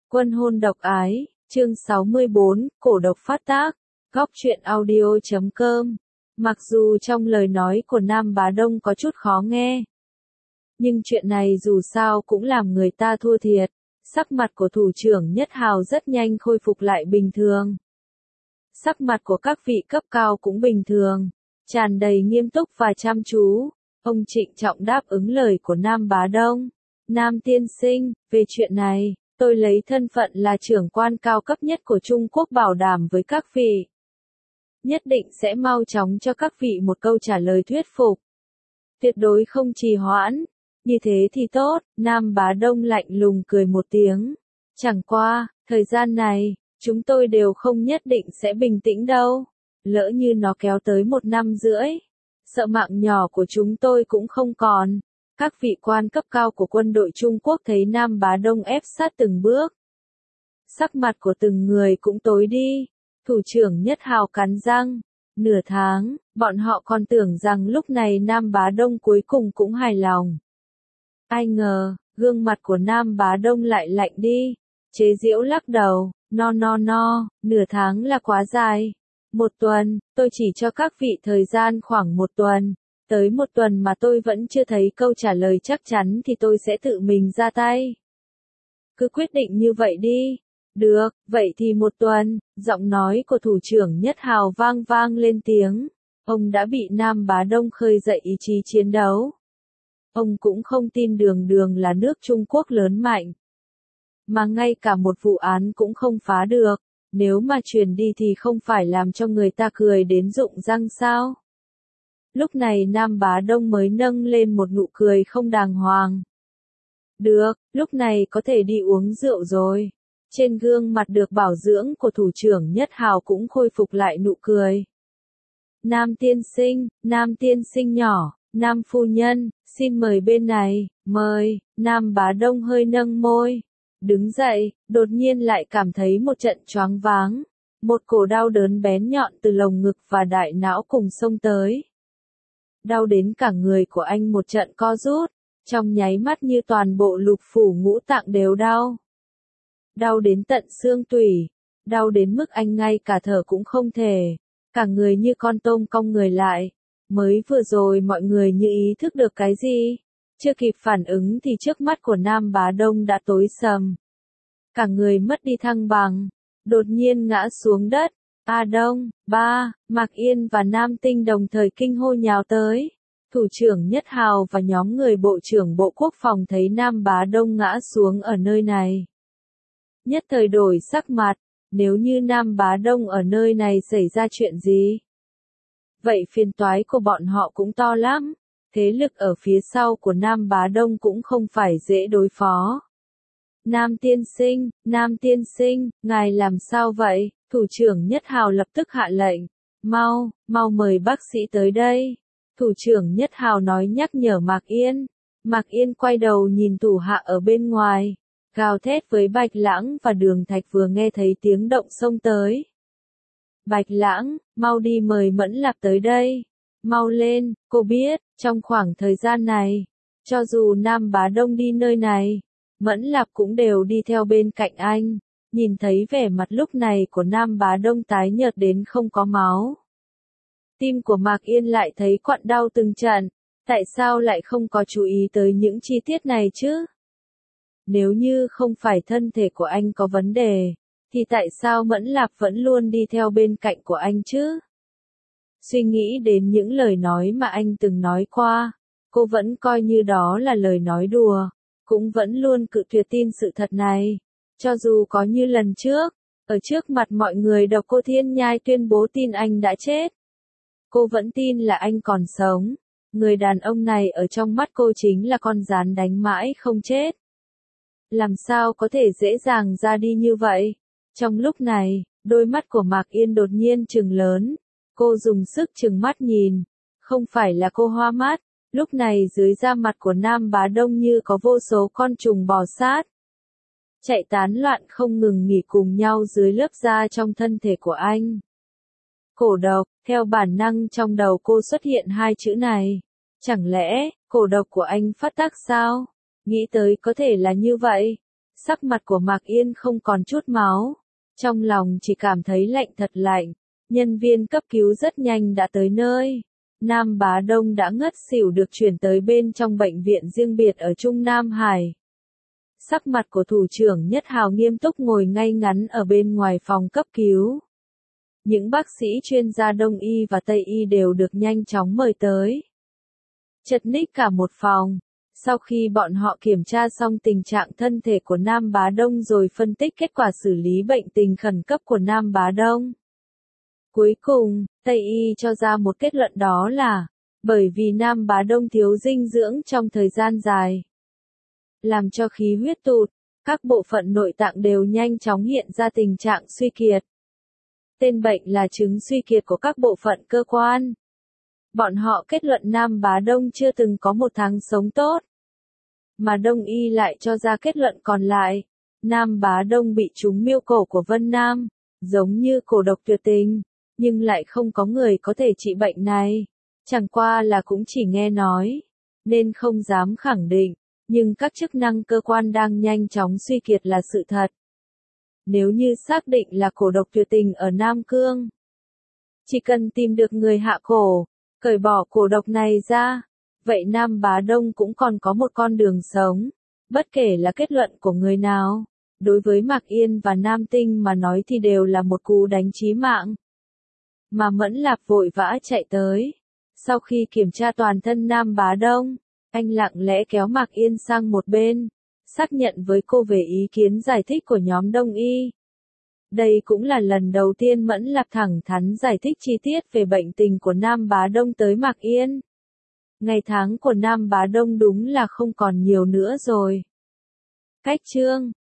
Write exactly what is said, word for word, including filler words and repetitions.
Quân hôn độc ái, chương sáu mươi bốn, cổ độc phát tác, góc truyện audio chấm com. Mặc dù trong lời nói của Nam Bá Đông có chút khó nghe, nhưng chuyện này dù sao cũng làm người ta thua thiệt. Sắc mặt của thủ trưởng Nhất Hào rất nhanh khôi phục lại bình thường. Sắc mặt của các vị cấp cao cũng bình thường, tràn đầy nghiêm túc và chăm chú. Ông trịnh trọng đáp ứng lời của Nam Bá Đông. Nam tiên sinh, về chuyện này, tôi lấy thân phận là trưởng quan cao cấp nhất của Trung Quốc bảo đảm với các vị. Nhất định sẽ mau chóng cho các vị một câu trả lời thuyết phục. Tuyệt đối không trì hoãn. Như thế thì tốt, Nam Bá Đông lạnh lùng cười một tiếng. Chẳng qua, thời gian này, chúng tôi đều không nhất định sẽ bình tĩnh đâu. Lỡ như nó kéo tới một năm rưỡi, sợ mạng nhỏ của chúng tôi cũng không còn. Các vị quan cấp cao của quân đội Trung Quốc thấy Nam Bá Đông ép sát từng bước. Sắc mặt của từng người cũng tối đi. Thủ trưởng Nhất Hào cắn răng. Nửa tháng, bọn họ còn tưởng rằng lúc này Nam Bá Đông cuối cùng cũng hài lòng. Ai ngờ, gương mặt của Nam Bá Đông lại lạnh đi. Chế giễu lắc đầu, no no no, nửa tháng là quá dài. Một tuần, tôi chỉ cho các vị thời gian khoảng một tuần. Tới một tuần mà tôi vẫn chưa thấy câu trả lời chắc chắn thì tôi sẽ tự mình ra tay. Cứ quyết định như vậy đi. Được, vậy thì một tuần, giọng nói của thủ trưởng Nhất Hào vang vang lên tiếng. Ông đã bị Nam Bá Đông khơi dậy ý chí chiến đấu. Ông cũng không tin đường đường là nước Trung Quốc lớn mạnh, mà ngay cả một vụ án cũng không phá được. Nếu mà truyền đi thì không phải làm cho người ta cười đến rụng răng sao? Lúc này Nam Bá Đông mới nâng lên một nụ cười không đàng hoàng. Được, lúc này có thể đi uống rượu rồi. Trên gương mặt được bảo dưỡng của thủ trưởng Nhất Hào cũng khôi phục lại nụ cười. Nam tiên sinh, Nam tiên sinh nhỏ, Nam phu nhân, xin mời bên này, mời. Nam Bá Đông hơi nâng môi. Đứng dậy, đột nhiên lại cảm thấy một trận choáng váng. Một cổ đau đớn bén nhọn từ lồng ngực và đại não cùng xông tới. Đau đến cả người của anh một trận co rút, trong nháy mắt như toàn bộ lục phủ ngũ tạng đều đau. Đau đến tận xương tủy, đau đến mức anh ngay cả thở cũng không thể, cả người như con tôm cong người lại. Mới vừa rồi mọi người như ý thức được cái gì, chưa kịp phản ứng thì trước mắt của Nam Bá Đông đã tối sầm. Cả người mất đi thăng bằng, đột nhiên ngã xuống đất. A Đông, ba, Mạc Yên và Nam Tinh đồng thời kinh hô nhào tới. Thủ trưởng Nhất Hào và nhóm người Bộ trưởng Bộ Quốc phòng thấy Nam Bá Đông ngã xuống ở nơi này. Nhất thời đổi sắc mặt, nếu như Nam Bá Đông ở nơi này xảy ra chuyện gì? Vậy phiền toái của bọn họ cũng to lắm. Thế lực ở phía sau của Nam Bá Đông cũng không phải dễ đối phó. Nam tiên sinh, Nam tiên sinh, ngài làm sao vậy? Thủ trưởng Nhất Hào lập tức hạ lệnh. Mau, mau mời bác sĩ tới đây. Thủ trưởng Nhất Hào nói nhắc nhở Mạc Yên. Mạc Yên quay đầu nhìn thủ hạ ở bên ngoài. Gào thét với Bạch Lãng và Đường Thạch vừa nghe thấy tiếng động xông tới. Bạch Lãng, mau đi mời Mẫn Lạp tới đây. Mau lên, cô biết, trong khoảng thời gian này, cho dù Nam Bá Đông đi nơi này, Mẫn Lạp cũng đều đi theo bên cạnh anh. Nhìn thấy vẻ mặt lúc này của Nam Bá Đông tái nhợt đến không có máu. Tim của Mạc Yên lại thấy quặn đau từng trận. Tại sao lại không có chú ý tới những chi tiết này chứ? Nếu như không phải thân thể của anh có vấn đề, thì tại sao Mẫn Lạp vẫn luôn đi theo bên cạnh của anh chứ? Suy nghĩ đến những lời nói mà anh từng nói qua, cô vẫn coi như đó là lời nói đùa, cũng vẫn luôn cự tuyệt tin sự thật này. Cho dù có như lần trước, ở trước mặt mọi người Độc Cô Thiên Nhai tuyên bố tin anh đã chết, cô vẫn tin là anh còn sống. Người đàn ông này ở trong mắt cô chính là con gián đánh mãi không chết. Làm sao có thể dễ dàng ra đi như vậy? Trong lúc này, đôi mắt của Mạc Yên đột nhiên trừng lớn. Cô dùng sức trừng mắt nhìn. Không phải là cô hoa mắt. Lúc này dưới da mặt của Nam Bá Đông như có vô số con trùng bò sát. Chạy tán loạn không ngừng nghỉ cùng nhau dưới lớp da trong thân thể của anh. Cổ độc, theo bản năng trong đầu cô xuất hiện hai chữ này. Chẳng lẽ, cổ độc của anh phát tác sao? Nghĩ tới có thể là như vậy. Sắc mặt của Mạc Yên không còn chút máu, trong lòng chỉ cảm thấy lạnh thật lạnh. Nhân viên cấp cứu rất nhanh đã tới nơi. Nam Bá Đông đã ngất xỉu được chuyển tới bên trong bệnh viện riêng biệt ở Trung Nam Hải. Sắc mặt của thủ trưởng Nhất Hào nghiêm túc ngồi ngay ngắn ở bên ngoài phòng cấp cứu. Những bác sĩ chuyên gia Đông y và Tây y đều được nhanh chóng mời tới. Chật ních cả một phòng. Sau khi bọn họ kiểm tra xong tình trạng thân thể của Nam Bá Đông rồi phân tích kết quả xử lý bệnh tình khẩn cấp của Nam Bá Đông. Cuối cùng, Tây y cho ra một kết luận đó là, bởi vì Nam Bá Đông thiếu dinh dưỡng trong thời gian dài, làm cho khí huyết tụt, các bộ phận nội tạng đều nhanh chóng hiện ra tình trạng suy kiệt. Tên bệnh là chứng suy kiệt của các bộ phận cơ quan. Bọn họ kết luận Nam Bá Đông chưa từng có một tháng sống tốt. Mà Đông y lại cho ra kết luận còn lại. Nam Bá Đông bị trúng miêu cổ của Vân Nam, giống như cổ độc tuyệt tình, nhưng lại không có người có thể trị bệnh này. Chẳng qua là cũng chỉ nghe nói, nên không dám khẳng định, nhưng các chức năng cơ quan đang nhanh chóng suy kiệt là sự thật. Nếu như xác định là cổ độc tuyệt tình ở Nam Cương, chỉ cần tìm được người hạ cổ, cởi bỏ cổ độc này ra, vậy Nam Bá Đông cũng còn có một con đường sống, bất kể là kết luận của người nào. Đối với Mạc Yên và Nam Tinh mà nói thì đều là một cú đánh chí mạng. Mà Mẫn Lạp vội vã chạy tới. Sau khi kiểm tra toàn thân Nam Bá Đông, anh lặng lẽ kéo Mạc Yên sang một bên, xác nhận với cô về ý kiến giải thích của nhóm Đông y. Đây cũng là lần đầu tiên Mẫn Lạp thẳng thắn giải thích chi tiết về bệnh tình của Nam Bá Đông tới Mạc Yên. Ngày tháng của Nam Bá Đông đúng là không còn nhiều nữa rồi. Cách chương